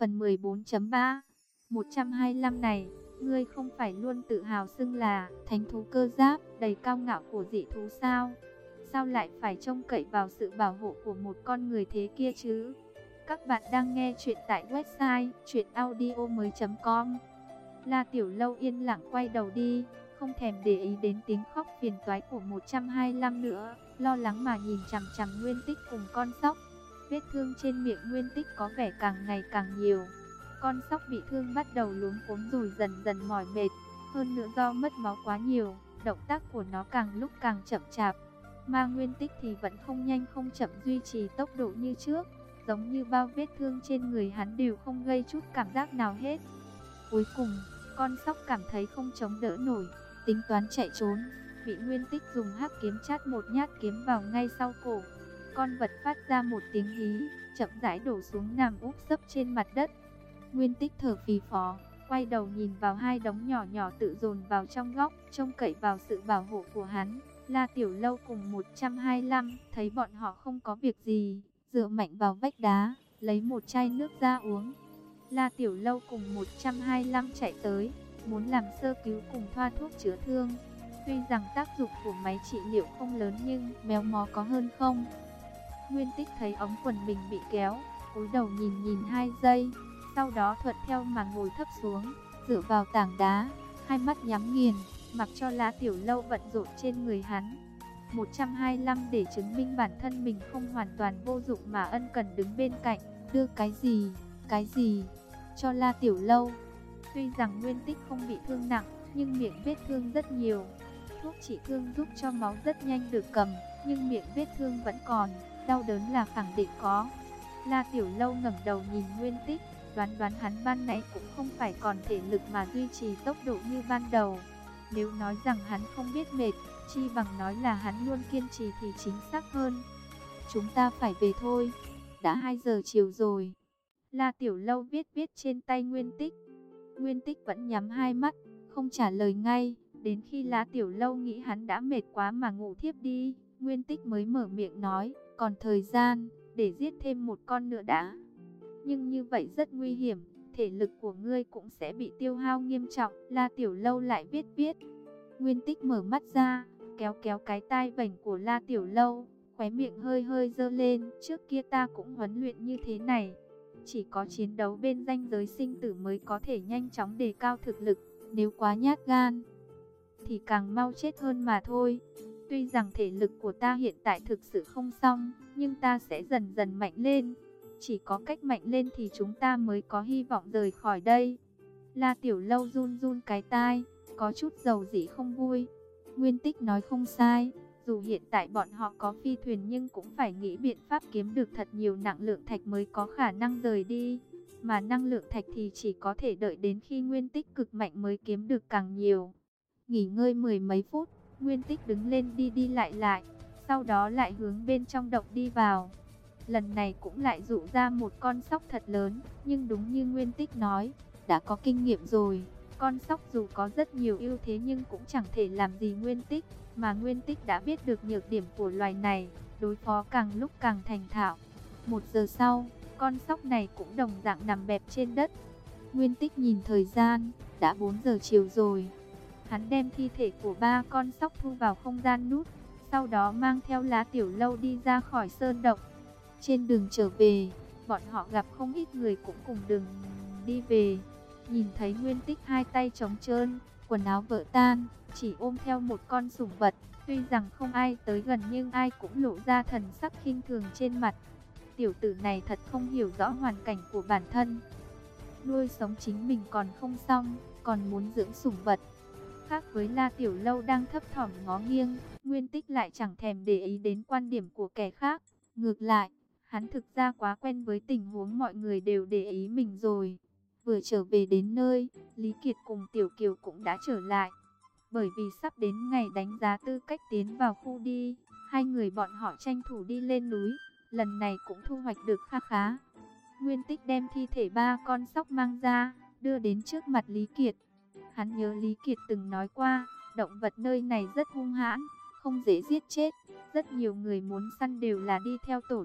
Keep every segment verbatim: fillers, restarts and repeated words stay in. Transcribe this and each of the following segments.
Phần mười bốn chấm ba một trăm hai mươi lăm này, ngươi không phải luôn tự hào xưng là thánh thú cơ giáp đầy cao ngạo của dị thú sao? Sao lại phải trông cậy vào sự bảo hộ của một con người thế kia chứ? Các bạn đang nghe chuyện tại website truyện audio mới chấm com. La Tiểu Lâu yên lặng quay đầu đi, không thèm để ý đến tiếng khóc phiền toái của một trăm hai mươi lăm nữa, lo lắng mà nhìn chằm chằm Nguyên Tích cùng con sóc. Vết thương trên miệng Nguyên Tích có vẻ càng ngày càng nhiều. Con sóc bị thương bắt đầu luống cuống rồi dần dần mỏi mệt. Hơn nữa do mất máu quá nhiều, động tác của nó càng lúc càng chậm chạp. Mà Nguyên Tích thì vẫn không nhanh không chậm duy trì tốc độ như trước. Giống như bao vết thương trên người hắn đều không gây chút cảm giác nào hết. Cuối cùng, con sóc cảm thấy không chống đỡ nổi, tính toán chạy trốn. Bị Nguyên Tích dùng hắc kiếm chát một nhát kiếm vào ngay sau cổ. Con vật phát ra một tiếng hí, chậm rãi đổ xuống nằm úp sấp trên mặt đất. Nguyên Tích thở phì phò, quay đầu nhìn vào hai đống nhỏ nhỏ tự dồn vào trong góc, trông cậy vào sự bảo hộ của hắn. La Tiểu Lâu cùng một trăm hai mươi lăm thấy bọn họ không có việc gì, dựa mạnh vào vách đá, lấy một chai nước ra uống. La Tiểu Lâu cùng một trăm hai mươi lăm chạy tới, muốn làm sơ cứu cùng thoa thuốc chữa thương. Tuy rằng tác dụng của máy trị liệu không lớn nhưng méo mó có hơn không. Nguyên Tích thấy ống quần mình bị kéo, cúi đầu nhìn nhìn hai giây, sau đó thuận theo mà ngồi thấp xuống, dựa vào tảng đá, hai mắt nhắm nghiền, mặc cho La Tiểu Lâu bận rộn trên người hắn. một trăm hai mươi lăm để chứng minh bản thân mình không hoàn toàn vô dụng mà ân cần đứng bên cạnh, đưa cái gì, cái gì cho La Tiểu Lâu. Tuy rằng Nguyên Tích không bị thương nặng, nhưng miệng vết thương rất nhiều. Thuốc trị thương giúp cho máu rất nhanh được cầm, nhưng miệng vết thương vẫn còn, đau đớn là khẳng định có. La Tiểu Lâu ngẩng đầu nhìn Nguyên Tích, đoán đoán hắn ban nãy cũng không phải còn thể lực mà duy trì tốc độ như ban đầu. Nếu nói rằng hắn không biết mệt, chi bằng nói là hắn luôn kiên trì thì chính xác hơn. Chúng ta phải về thôi, đã hai giờ chiều rồi. La Tiểu Lâu viết viết trên tay Nguyên Tích. Nguyên Tích vẫn nhắm hai mắt, không trả lời ngay. Đến khi La Tiểu Lâu nghĩ hắn đã mệt quá mà ngủ thiếp đi, Nguyên Tích mới mở miệng nói, còn thời gian, để giết thêm một con nữa đã. Nhưng như vậy rất nguy hiểm, thể lực của ngươi cũng sẽ bị tiêu hao nghiêm trọng. La Tiểu Lâu lại viết viết. Nguyên Tích mở mắt ra, kéo kéo cái tai vành của La Tiểu Lâu, khóe miệng hơi hơi dơ lên. Trước kia ta cũng huấn luyện như thế này. Chỉ có chiến đấu bên ranh giới sinh tử mới có thể nhanh chóng đề cao thực lực. Nếu quá nhát gan thì càng mau chết hơn mà thôi. Tuy rằng thể lực của ta hiện tại thực sự không xong, nhưng ta sẽ dần dần mạnh lên. Chỉ có cách mạnh lên thì chúng ta mới có hy vọng rời khỏi đây. La Tiểu Lâu run run cái tai, có chút dầu dĩ không vui. Nguyên Tích nói không sai, dù hiện tại bọn họ có phi thuyền nhưng cũng phải nghĩ biện pháp kiếm được thật nhiều năng lượng thạch mới có khả năng rời đi. Mà năng lượng thạch thì chỉ có thể đợi đến khi Nguyên Tích cực mạnh mới kiếm được càng nhiều. Nghỉ ngơi mười mấy phút, Nguyên Tích đứng lên đi đi lại lại, sau đó lại hướng bên trong động đi vào. Lần này cũng lại dụ ra một con sóc thật lớn, nhưng đúng như Nguyên Tích nói, đã có kinh nghiệm rồi. Con sóc dù có rất nhiều ưu thế nhưng cũng chẳng thể làm gì Nguyên Tích, mà Nguyên Tích đã biết được nhược điểm của loài này, đối phó càng lúc càng thành thạo. Một giờ sau, con sóc này cũng đồng dạng nằm bẹp trên đất. Nguyên Tích nhìn thời gian, đã bốn giờ chiều rồi. Hắn đem thi thể của ba con sóc thu vào không gian nút, sau đó mang theo La Tiểu Lâu đi ra khỏi sơn động. Trên đường trở về, bọn họ gặp không ít người cũng cùng đường đi về. Nhìn thấy Nguyên Tích hai tay trống trơn, quần áo vỡ tan, chỉ ôm theo một con sủng vật. Tuy rằng không ai tới gần nhưng ai cũng lộ ra thần sắc khinh thường trên mặt. Tiểu tử này thật không hiểu rõ hoàn cảnh của bản thân. Nuôi sống chính mình còn không xong, còn muốn dưỡng sủng vật. Khác với La Tiểu Lâu đang thấp thỏm ngó nghiêng, Nguyên Tích lại chẳng thèm để ý đến quan điểm của kẻ khác. Ngược lại, hắn thực ra quá quen với tình huống mọi người đều để ý mình rồi. Vừa trở về đến nơi, Lý Kiệt cùng Tiểu Kiều cũng đã trở lại. Bởi vì sắp đến ngày đánh giá tư cách tiến vào khu đi, hai người bọn họ tranh thủ đi lên núi, lần này cũng thu hoạch được kha khá. Nguyên Tích đem thi thể ba con sóc mang ra, đưa đến trước mặt Lý Kiệt. Hắn nhớ Lý Kiệt từng nói qua, động vật nơi này rất hung hãn, không dễ giết chết. Rất nhiều người muốn săn đều là đi theo tổ đội,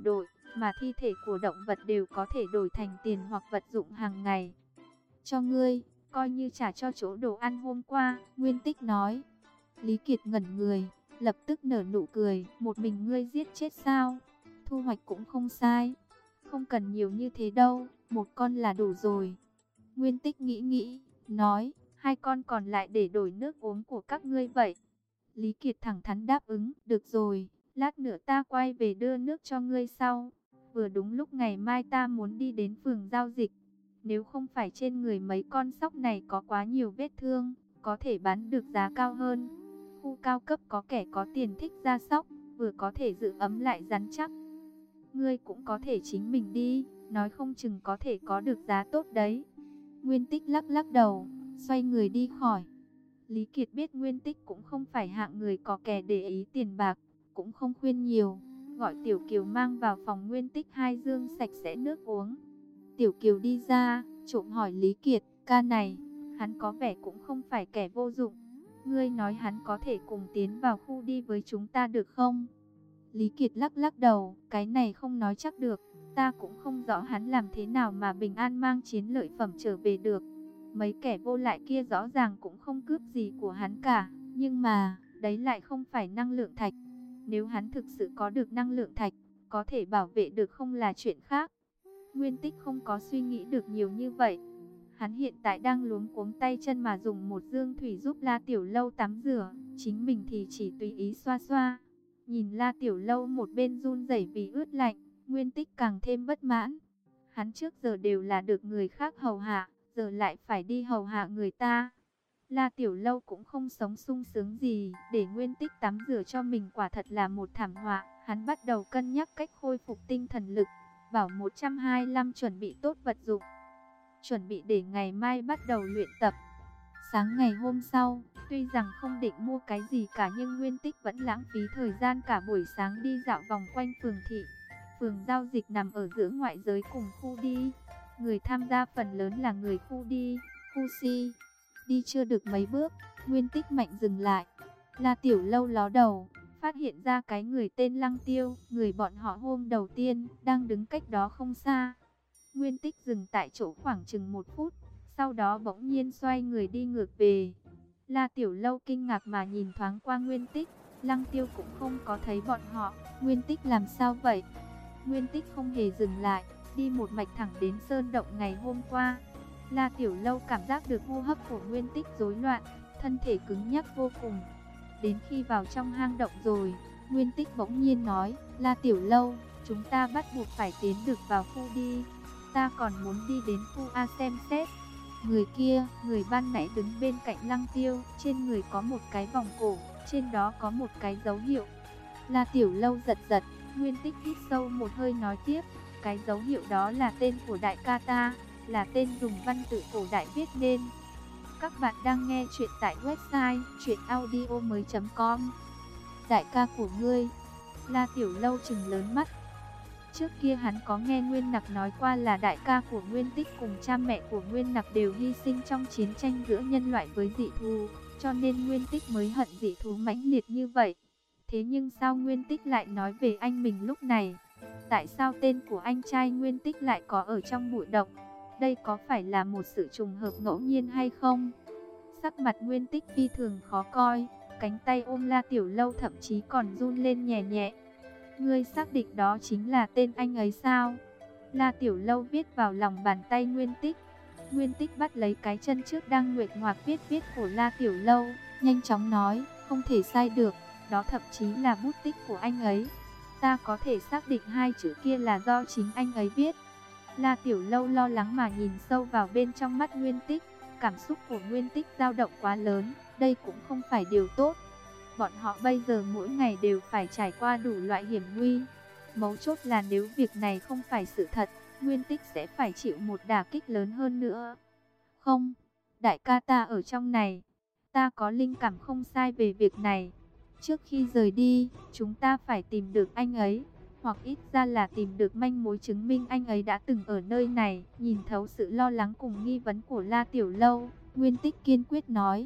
mà thi thể của động vật đều có thể đổi thành tiền hoặc vật dụng hàng ngày. Cho ngươi, coi như trả cho chỗ đồ ăn hôm qua, Nguyên Tích nói. Lý Kiệt ngẩn người, lập tức nở nụ cười, một mình ngươi giết chết sao? Thu hoạch cũng không sai. Không cần nhiều như thế đâu, một con là đủ rồi. Nguyên Tích nghĩ nghĩ, nói, hai con còn lại để đổi nước uống của các ngươi vậy. Lý Kiệt thẳng thắn đáp ứng, được rồi, lát nữa ta quay về đưa nước cho ngươi sau. Vừa đúng lúc ngày mai ta muốn đi đến phường giao dịch. Nếu không phải trên người mấy con sóc này có quá nhiều vết thương, có thể bán được giá cao hơn. Khu cao cấp có kẻ có tiền thích ra sóc, vừa có thể giữ ấm lại rắn chắc. Ngươi cũng có thể chính mình đi, nói không chừng có thể có được giá tốt đấy. Nguyên Tích lắc lắc đầu, xoay người đi khỏi. Lý Kiệt biết Nguyên Tích cũng không phải hạng người có kẻ để ý tiền bạc, cũng không khuyên nhiều, gọi Tiểu Kiều mang vào phòng Nguyên Tích hai dương sạch sẽ nước uống. Tiểu Kiều đi ra, trộm hỏi Lý Kiệt, ca này, hắn có vẻ cũng không phải kẻ vô dụng. Ngươi nói hắn có thể cùng tiến vào khu đi với chúng ta được không? Lý Kiệt lắc lắc đầu, cái này không nói chắc được, ta cũng không rõ hắn làm thế nào mà bình an mang chiến lợi phẩm trở về được. Mấy kẻ vô lại kia rõ ràng cũng không cướp gì của hắn cả, nhưng mà, đấy lại không phải năng lượng thạch. Nếu hắn thực sự có được năng lượng thạch, có thể bảo vệ được không là chuyện khác. Nguyên Tích không có suy nghĩ được nhiều như vậy. Hắn hiện tại đang luống cuống tay chân mà dùng một dương thủy giúp La Tiểu Lâu tắm rửa, chính mình thì chỉ tùy ý xoa xoa. Nhìn La Tiểu Lâu một bên run rẩy vì ướt lạnh, Nguyên Tích càng thêm bất mãn. Hắn trước giờ đều là được người khác hầu hạ, giờ lại phải đi hầu hạ người ta. La Tiểu Lâu cũng không sống sung sướng gì, để Nguyên Tích tắm rửa cho mình quả thật là một thảm họa. Hắn bắt đầu cân nhắc cách khôi phục tinh thần lực, bảo một trăm hai mươi lăm chuẩn bị tốt vật dụng, chuẩn bị để ngày mai bắt đầu luyện tập. Sáng ngày hôm sau, tuy rằng không định mua cái gì cả nhưng Nguyên Tích vẫn lãng phí thời gian cả buổi sáng đi dạo vòng quanh phường thị. Phường giao dịch nằm ở giữa ngoại giới cùng khu đi. Người tham gia phần lớn là người khu đi, khu si. Đi chưa được mấy bước, Nguyên Tích mạnh dừng lại. La Tiểu Lâu ló đầu, phát hiện ra cái người tên Lăng Tiêu, người bọn họ hôm đầu tiên, đang đứng cách đó không xa. Nguyên Tích dừng tại chỗ khoảng chừng một phút, sau đó bỗng nhiên xoay người đi ngược về. La Tiểu Lâu kinh ngạc mà nhìn thoáng qua Nguyên Tích, Lăng Tiêu cũng không có thấy bọn họ. Nguyên Tích làm sao vậy? Nguyên Tích không hề dừng lại, đi một mạch thẳng đến sơn động ngày hôm qua. La Tiểu Lâu cảm giác được hô hấp của Nguyên Tích rối loạn, thân thể cứng nhắc vô cùng. Đến khi vào trong hang động rồi, Nguyên Tích bỗng nhiên nói, La Tiểu Lâu, chúng ta bắt buộc phải tiến được vào khu đi. Ta còn muốn đi đến khu A xem xét. Người kia, người ban nãy đứng bên cạnh Lăng Tiêu, trên người có một cái vòng cổ, trên đó có một cái dấu hiệu. La Tiểu Lâu giật giật, Nguyên Tích hít sâu một hơi nói tiếp, cái dấu hiệu đó là tên của đại ca ta, là tên dùng văn tự cổ đại viết nên. Các bạn đang nghe chuyện tại website truyện audio mới chấm com. Đại ca của ngươi? La Tiểu Lâu trừng lớn mắt. Trước kia hắn có nghe Nguyên Nặc nói qua là đại ca của Nguyên Tích cùng cha mẹ của Nguyên Nặc đều hy sinh trong chiến tranh giữa nhân loại với dị thú, cho nên Nguyên Tích mới hận dị thú mãnh liệt như vậy. Thế nhưng sao Nguyên Tích lại nói về anh mình lúc này? Tại sao tên của anh trai Nguyên Tích lại có ở trong bụi động? Đây có phải là một sự trùng hợp ngẫu nhiên hay không? Sắc mặt Nguyên Tích phi thường khó coi, cánh tay ôm La Tiểu Lâu thậm chí còn run lên nhẹ nhẹ. Ngươi xác định đó chính là tên anh ấy sao? La Tiểu Lâu viết vào lòng bàn tay Nguyên Tích. Nguyên Tích bắt lấy cái chân trước đang nguệch ngoạc viết viết của La Tiểu Lâu, nhanh chóng nói, không thể sai được, đó thậm chí là bút tích của anh ấy. Ta có thể xác định hai chữ kia là do chính anh ấy viết. La Tiểu Lâu lo lắng mà nhìn sâu vào bên trong mắt Nguyên Tích, cảm xúc của Nguyên Tích dao động quá lớn, đây cũng không phải điều tốt. Bọn họ bây giờ mỗi ngày đều phải trải qua đủ loại hiểm nguy. Mấu chốt là nếu việc này không phải sự thật, Nguyên Tích sẽ phải chịu một đả kích lớn hơn nữa. Không, đại ca ta ở trong này. Ta có linh cảm không sai về việc này. Trước khi rời đi, chúng ta phải tìm được anh ấy, hoặc ít ra là tìm được manh mối chứng minh anh ấy đã từng ở nơi này. Nhìn thấu sự lo lắng cùng nghi vấn của La Tiểu Lâu, Nguyên Tích kiên quyết nói.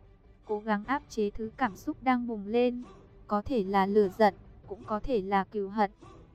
Cố gắng áp chế thứ cảm xúc đang bùng lên, có thể là lửa giận, cũng có thể là cừu hận.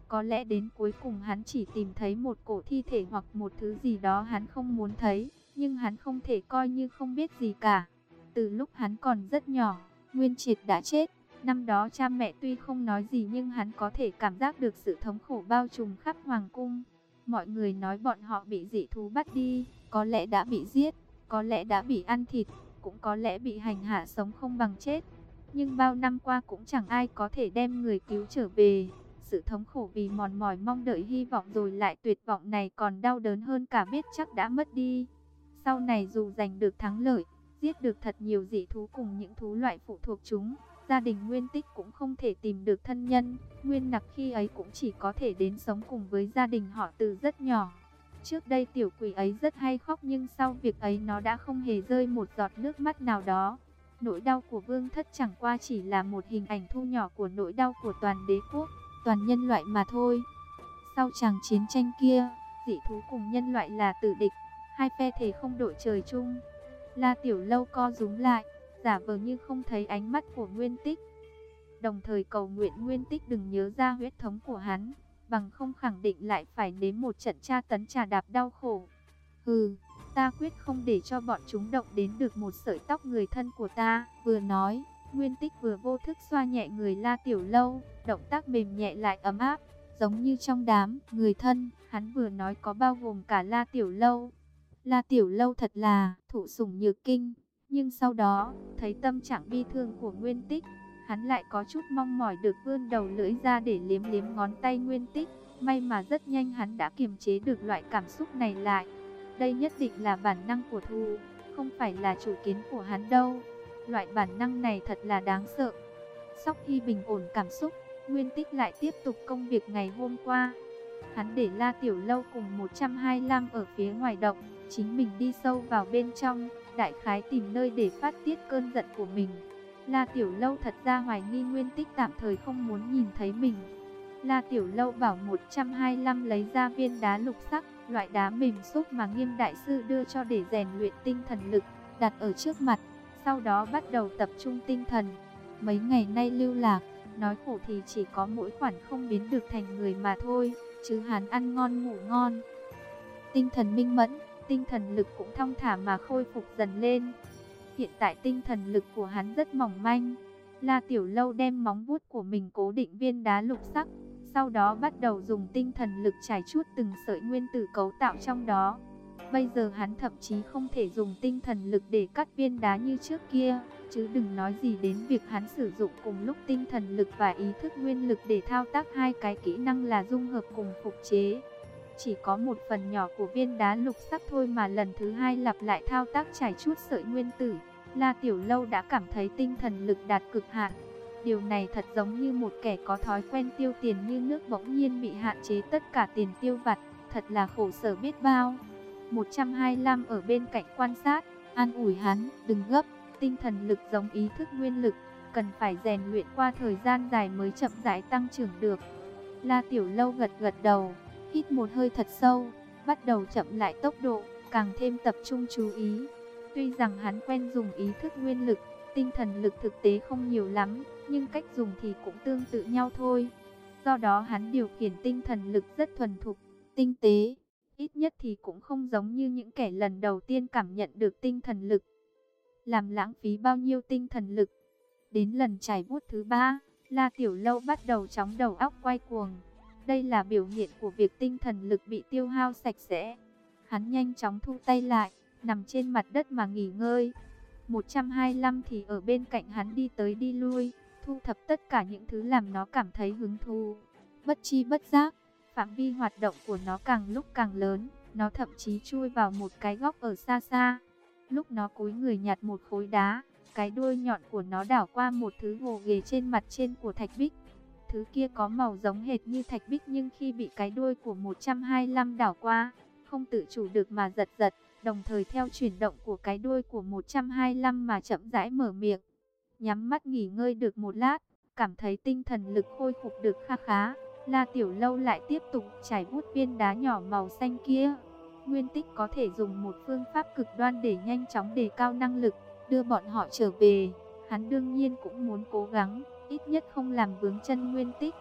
Có lẽ đến cuối cùng hắn chỉ tìm thấy một cổ thi thể hoặc một thứ gì đó hắn không muốn thấy, nhưng hắn không thể coi như không biết gì cả. Từ lúc hắn còn rất nhỏ, Nguyên Triệt đã chết. Năm đó cha mẹ tuy không nói gì nhưng hắn có thể cảm giác được sự thống khổ bao trùm khắp hoàng cung. Mọi người nói bọn họ bị dị thú bắt đi, có lẽ đã bị giết, có lẽ đã bị ăn thịt, cũng có lẽ bị hành hạ sống không bằng chết. Nhưng bao năm qua cũng chẳng ai có thể đem người cứu trở về. Sự thống khổ vì mòn mỏi mong đợi hy vọng rồi lại tuyệt vọng này còn đau đớn hơn cả biết chắc đã mất đi. Sau này dù giành được thắng lợi, giết được thật nhiều dị thú cùng những thú loại phụ thuộc chúng, gia đình Nguyên Tích cũng không thể tìm được thân nhân. Nguyên Nặc khi ấy cũng chỉ có thể đến sống cùng với gia đình họ từ rất nhỏ. Trước đây tiểu quỷ ấy rất hay khóc nhưng sau việc ấy nó đã không hề rơi một giọt nước mắt nào đó. Nỗi đau của Vương Thất chẳng qua chỉ là một hình ảnh thu nhỏ của nỗi đau của toàn đế quốc, toàn nhân loại mà thôi. Sau chàng chiến tranh kia, dị thú cùng nhân loại là tử địch, hai phe thề không đội trời chung. La Tiểu Lâu co rúm lại, giả vờ như không thấy ánh mắt của Nguyên Tích, đồng thời cầu nguyện Nguyên Tích đừng nhớ ra huyết thống của hắn, bằng không khẳng định lại phải nếm một trận tra tấn trà đạp đau khổ. Hừ, ta quyết không để cho bọn chúng động đến được một sợi tóc người thân của ta. Vừa nói, Nguyên Tích vừa vô thức xoa nhẹ người La Tiểu Lâu, động tác mềm nhẹ lại ấm áp, giống như trong đám người thân. Hắn vừa nói có bao gồm cả La Tiểu Lâu. La Tiểu Lâu thật là thụ sủng nhược kinh, nhưng sau đó, thấy tâm trạng bi thương của Nguyên Tích, hắn lại có chút mong mỏi được vươn đầu lưỡi ra để liếm liếm ngón tay Nguyên Tích. May mà rất nhanh hắn đã kiềm chế được loại cảm xúc này lại. Đây nhất định là bản năng của thú, không phải là chủ kiến của hắn đâu. Loại bản năng này thật là đáng sợ. Sau khi bình ổn cảm xúc, Nguyên Tích lại tiếp tục công việc ngày hôm qua. Hắn để La Tiểu Lâu cùng một trăm hai mươi lăm ở phía ngoài động, chính mình đi sâu vào bên trong, đại khái tìm nơi để phát tiết cơn giận của mình. La Tiểu Lâu thật ra hoài nghi Nguyên Tích tạm thời không muốn nhìn thấy mình. La Tiểu Lâu bảo một trăm hai mươi lăm lấy ra viên đá lục sắc, loại đá mềm xốp mà Nghiêm đại sư đưa cho để rèn luyện tinh thần lực, đặt ở trước mặt, sau đó bắt đầu tập trung tinh thần. Mấy ngày nay lưu lạc, nói khổ thì chỉ có mỗi khoản không biến được thành người mà thôi, chứ hắn ăn ngon ngủ ngon. Tinh thần minh mẫn, tinh thần lực cũng thong thả mà khôi phục dần lên. Hiện tại tinh thần lực của hắn rất mỏng manh. La Tiểu Lâu đem móng vuốt của mình cố định viên đá lục sắc, sau đó bắt đầu dùng tinh thần lực trải chuốt từng sợi nguyên tử cấu tạo trong đó. Bây giờ hắn thậm chí không thể dùng tinh thần lực để cắt viên đá như trước kia, chứ đừng nói gì đến việc hắn sử dụng cùng lúc tinh thần lực và ý thức nguyên lực để thao tác hai cái kỹ năng là dung hợp cùng phục chế. Chỉ có một phần nhỏ của viên đá lục sắc thôi mà lần thứ hai lặp lại thao tác trải chuốt sợi nguyên tử, La Tiểu Lâu đã cảm thấy tinh thần lực đạt cực hạn. Điều này thật giống như một kẻ có thói quen tiêu tiền như nước bỗng nhiên bị hạn chế tất cả tiền tiêu vặt, thật là khổ sở biết bao. một trăm hai mươi lăm ở bên cạnh quan sát, an ủi hắn, đừng gấp, tinh thần lực giống ý thức nguyên lực, cần phải rèn luyện qua thời gian dài mới chậm rãi tăng trưởng được. La Tiểu Lâu gật gật đầu, hít một hơi thật sâu, bắt đầu chậm lại tốc độ, càng thêm tập trung chú ý. Tuy rằng hắn quen dùng ý thức nguyên lực, tinh thần lực thực tế không nhiều lắm, nhưng cách dùng thì cũng tương tự nhau thôi. Do đó hắn điều khiển tinh thần lực rất thuần thục, tinh tế, ít nhất thì cũng không giống như những kẻ lần đầu tiên cảm nhận được tinh thần lực. Làm lãng phí bao nhiêu tinh thần lực. Đến lần trải vuốt thứ ba, La Tiểu Lâu bắt đầu chóng đầu óc quay cuồng. Đây là biểu hiện của việc tinh thần lực bị tiêu hao sạch sẽ. Hắn nhanh chóng thu tay lại, nằm trên mặt đất mà nghỉ ngơi. một trăm hai mươi lăm thì ở bên cạnh hắn đi tới đi lui, thu thập tất cả những thứ làm nó cảm thấy hứng thú. Bất chi bất giác, phạm vi hoạt động của nó càng lúc càng lớn, nó thậm chí chui vào một cái góc ở xa xa. Lúc nó cúi người nhặt một khối đá, cái đuôi nhọn của nó đảo qua một thứ gồ ghề trên mặt trên của thạch bích. Thứ kia có màu giống hệt như thạch bích nhưng khi bị cái đuôi của một trăm hai mươi lăm đảo qua, không tự chủ được mà giật giật, đồng thời theo chuyển động của cái đuôi của một trăm hai mươi lăm mà chậm rãi mở miệng. Nhắm mắt nghỉ ngơi được một lát, cảm thấy tinh thần lực khôi phục được kha khá, La Tiểu Lâu lại tiếp tục trải vuốt viên đá nhỏ màu xanh kia. Nguyên Tích có thể dùng một phương pháp cực đoan để nhanh chóng đề cao năng lực, đưa bọn họ trở về. Hắn đương nhiên cũng muốn cố gắng, ít nhất không làm vướng chân Nguyên Tích.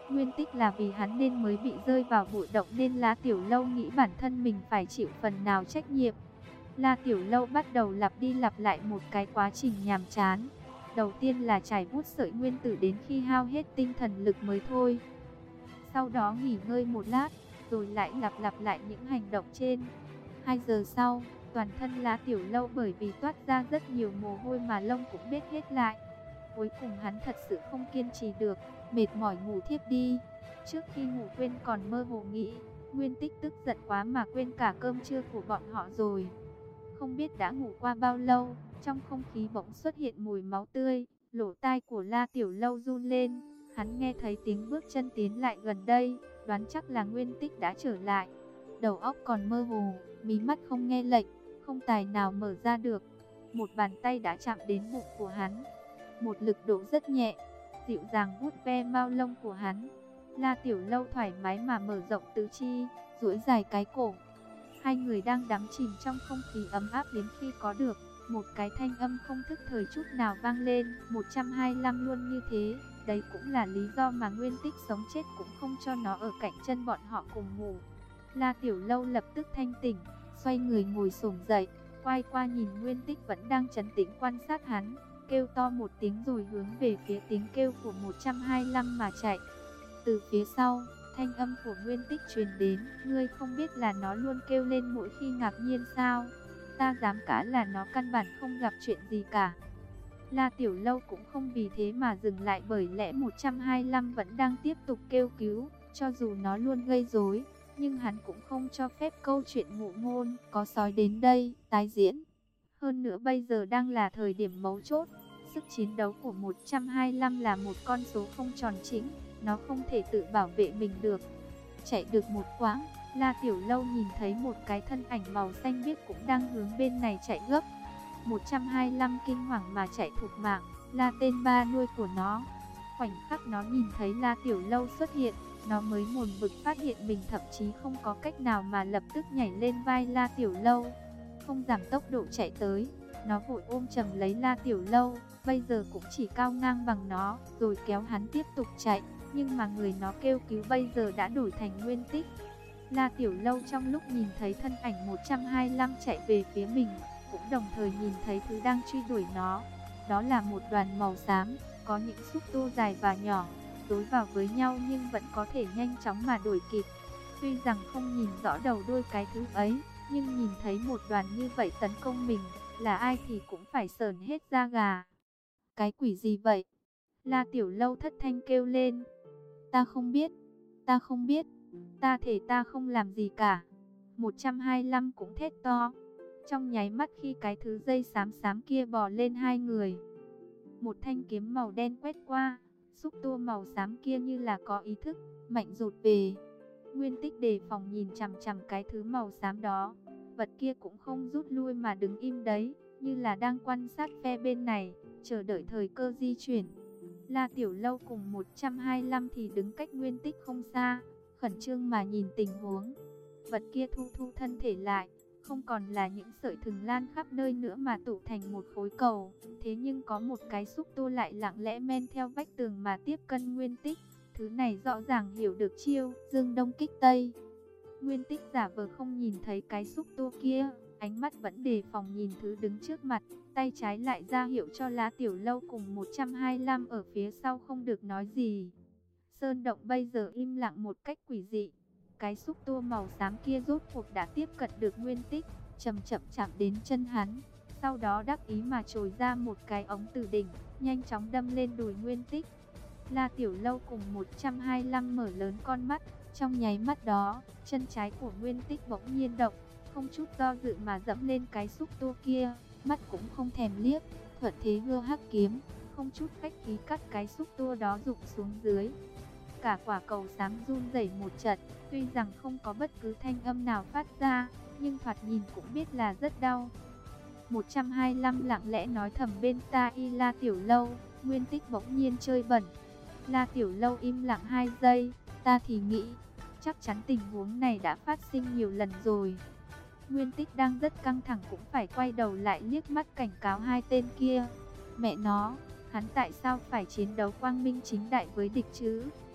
Nguyên Tích là vì hắn nên mới bị rơi vào bụi động, nên La Tiểu Lâu nghĩ bản thân mình phải chịu phần nào trách nhiệm. La Tiểu Lâu bắt đầu lặp đi lặp lại một cái quá trình nhàm chán. Đầu tiên là chải bút sợi nguyên tử đến khi hao hết tinh thần lực mới thôi. Sau đó nghỉ ngơi một lát, rồi lại lặp lặp lại những hành động trên. Hai giờ sau, toàn thân La Tiểu Lâu bởi vì toát ra rất nhiều mồ hôi mà lông cũng bết hết lại. Cuối cùng hắn thật sự không kiên trì được, mệt mỏi ngủ thiếp đi. Trước khi ngủ quên còn mơ hồ nghĩ, Nguyên Tích tức giận quá mà quên cả cơm trưa của bọn họ rồi. Không biết đã ngủ qua bao lâu, trong không khí bỗng xuất hiện mùi máu tươi, lỗ tai của La Tiểu Lâu run lên. Hắn nghe thấy tiếng bước chân tiến lại gần đây, đoán chắc là Nguyên Tích đã trở lại. Đầu óc còn mơ hồ, mí mắt không nghe lệnh, không tài nào mở ra được. Một bàn tay đã chạm đến bụng của hắn, một lực độ rất nhẹ, dịu dàng vuốt ve mao lông của hắn. La Tiểu Lâu thoải mái mà mở rộng tứ chi, duỗi dài cái cổ. Hai người đang đắm chìm trong không khí ấm áp đến khi có được một cái thanh âm không thức thời chút nào vang lên. Một trăm hai mươi lăm luôn như thế. Đấy cũng là lý do mà Nguyên Tích sống chết cũng không cho nó ở cạnh chân bọn họ cùng ngủ. La Tiểu Lâu lập tức thanh tỉnh, xoay người ngồi xổm dậy, quay qua nhìn Nguyên Tích vẫn đang trấn tĩnh quan sát hắn, kêu to một tiếng rồi hướng về phía tiếng kêu của một trăm hai mươi lăm mà chạy. Từ phía sau, thanh âm của Nguyên Tích truyền đến, ngươi không biết là nó luôn kêu lên mỗi khi ngạc nhiên sao? Ta dám cả là nó căn bản không gặp chuyện gì cả. La Tiểu Lâu cũng không vì thế mà dừng lại, bởi lẽ một trăm hai mươi lăm vẫn đang tiếp tục kêu cứu, cho dù nó luôn gây rối, nhưng hắn cũng không cho phép câu chuyện ngụ ngôn có sói đến đây tái diễn. Hơn nữa bây giờ đang là thời điểm mấu chốt, sức chiến đấu của một trăm hai mươi lăm là một con số không tròn chỉnh, nó không thể tự bảo vệ mình được. Chạy được một quãng, La Tiểu Lâu nhìn thấy một cái thân ảnh màu xanh biếc cũng đang hướng bên này chạy gấp. một trăm hai mươi lăm kinh hoàng mà chạy thục mạng, là tên ba nuôi của nó. Khoảnh khắc nó nhìn thấy La Tiểu Lâu xuất hiện, nó mới mồn vực phát hiện mình thậm chí không có cách nào mà lập tức nhảy lên vai La Tiểu Lâu. Không giảm tốc độ chạy tới, nó vội ôm chầm lấy La Tiểu Lâu, bây giờ cũng chỉ cao ngang bằng nó, rồi kéo hắn tiếp tục chạy. Nhưng mà người nó kêu cứu bây giờ đã đổi thành Nguyên Tích. La Tiểu Lâu trong lúc nhìn thấy thân ảnh một trăm hai mươi lăm chạy về phía mình, cũng đồng thời nhìn thấy thứ đang truy đuổi nó. Đó là một đoàn màu xám, có những xúc tu dài và nhỏ, đối vào với nhau nhưng vẫn có thể nhanh chóng mà đuổi kịp. Tuy rằng không nhìn rõ đầu đuôi cái thứ ấy, nhưng nhìn thấy một đoàn như vậy tấn công mình, là ai thì cũng phải sởn hết da gà. Cái quỷ gì vậy? La Tiểu Lâu thất thanh kêu lên. Ta không biết, ta không biết, ta thể ta không làm gì cả. một trăm hai mươi lăm cũng thét to. Trong nháy mắt khi cái thứ dây xám xám kia bò lên hai người, một thanh kiếm màu đen quét qua, xúc tua màu xám kia như là có ý thức, mạnh rụt về. Nguyên Tích đề phòng nhìn chằm chằm cái thứ màu xám đó, vật kia cũng không rút lui mà đứng im đấy, như là đang quan sát phe bên này, chờ đợi thời cơ di chuyển. La Tiểu Lâu cùng một trăm hai mươi lăm thì đứng cách Nguyên Tích không xa, khẩn trương mà nhìn tình huống. Vật kia thu thu thân thể lại, không còn là những sợi thừng lan khắp nơi nữa mà tụ thành một khối cầu. Thế nhưng có một cái xúc tu lại lặng lẽ men theo vách tường mà tiếp cận Nguyên Tích. Thứ này rõ ràng hiểu được chiêu Dương Đông kích Tây. Nguyên Tích giả vờ không nhìn thấy cái xúc tu kia, ánh mắt vẫn đề phòng nhìn thứ đứng trước mặt, tay trái lại ra hiệu cho La Tiểu Lâu cùng một trăm hai mươi lăm ở phía sau không được nói gì. Sơn động bây giờ im lặng một cách quỷ dị. Cái xúc tua màu xám kia rốt cuộc đã tiếp cận được Nguyên Tích, chậm chậm chạm đến chân hắn, sau đó đắc ý mà trồi ra một cái ống từ đỉnh, nhanh chóng đâm lên đùi Nguyên Tích. La Tiểu Lâu cùng một trăm hai mươi lăm mở lớn con mắt, trong nháy mắt đó, chân trái của Nguyên Tích bỗng nhiên động, không chút do dự mà dẫm lên cái xúc tua kia, mắt cũng không thèm liếc, thuận thế hưa hắc kiếm, không chút khách khí cắt cái xúc tua đó rụng xuống dưới. Cả quả cầu xám run rẩy một trận, tuy rằng không có bất cứ thanh âm nào phát ra, nhưng thoạt nhìn cũng biết là rất đau. một trăm hai mươi lăm lặng lẽ nói thầm bên tai y La Tiểu Lâu, Nguyên Tích bỗng nhiên chơi bẩn. La Tiểu Lâu im lặng hai giây, ta thì nghĩ, chắc chắn tình huống này đã phát sinh nhiều lần rồi. Nguyên Tích đang rất căng thẳng cũng phải quay đầu lại liếc mắt cảnh cáo hai tên kia. Mẹ nó, hắn tại sao phải chiến đấu quang minh chính đại với địch chứ?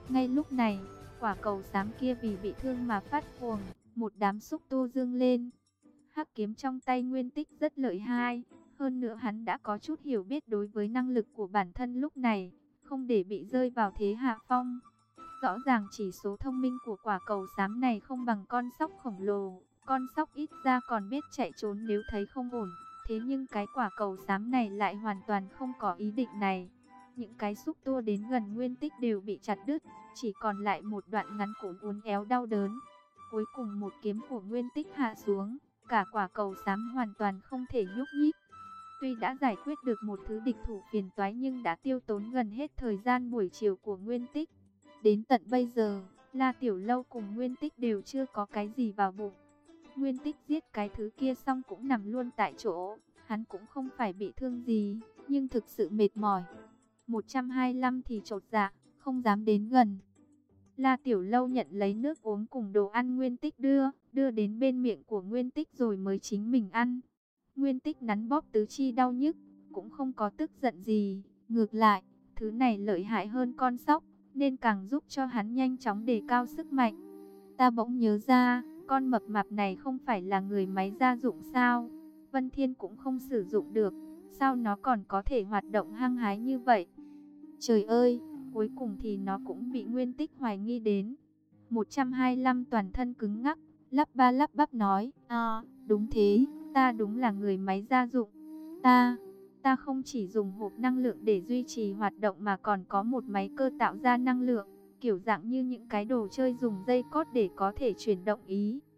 Ngay lúc này, quả cầu xám kia vì bị thương mà phát cuồng, một đám xúc tu dương lên. Hắc kiếm trong tay Nguyên Tích rất lợi hại, hơn nữa hắn đã có chút hiểu biết đối với năng lực của bản thân lúc này, không để bị rơi vào thế hạ phong. Rõ ràng chỉ số thông minh của quả cầu xám này không bằng con sóc khổng lồ, con sóc ít ra còn biết chạy trốn nếu thấy không ổn, thế nhưng cái quả cầu xám này lại hoàn toàn không có ý định này. Những cái xúc tua đến gần Nguyên Tích đều bị chặt đứt, chỉ còn lại một đoạn ngắn cổ uốn éo đau đớn. Cuối cùng một kiếm của Nguyên Tích hạ xuống, cả quả cầu xám hoàn toàn không thể nhúc nhích. Tuy đã giải quyết được một thứ địch thủ phiền toái nhưng đã tiêu tốn gần hết thời gian buổi chiều của Nguyên Tích. Đến tận bây giờ, La Tiểu Lâu cùng Nguyên Tích đều chưa có cái gì vào bụng. Nguyên Tích giết cái thứ kia xong cũng nằm luôn tại chỗ, hắn cũng không phải bị thương gì, nhưng thực sự mệt mỏi. một trăm hai mươi lăm thì chột dạ, không dám đến gần. La Tiểu Lâu nhận lấy nước uống cùng đồ ăn Nguyên Tích đưa, đưa đến bên miệng của Nguyên Tích rồi mới chính mình ăn. Nguyên Tích nắn bóp tứ chi đau nhức, cũng không có tức giận gì, ngược lại, thứ này lợi hại hơn con sóc, nên càng giúp cho hắn nhanh chóng đề cao sức mạnh. Ta bỗng nhớ ra, con mập mạp này không phải là người máy gia dụng sao? Vân Thiên cũng không sử dụng được, sao nó còn có thể hoạt động hăng hái như vậy? Trời ơi, cuối cùng thì nó cũng bị Nguyên Tích hoài nghi đến. một trăm hai mươi lăm toàn thân cứng ngắc, lắp ba lắp bắp nói, à, đúng thế, ta đúng là người máy gia dụng. Ta, ta không chỉ dùng hộp năng lượng để duy trì hoạt động mà còn có một máy cơ tạo ra năng lượng, kiểu dạng như những cái đồ chơi dùng dây cót để có thể chuyển động ý.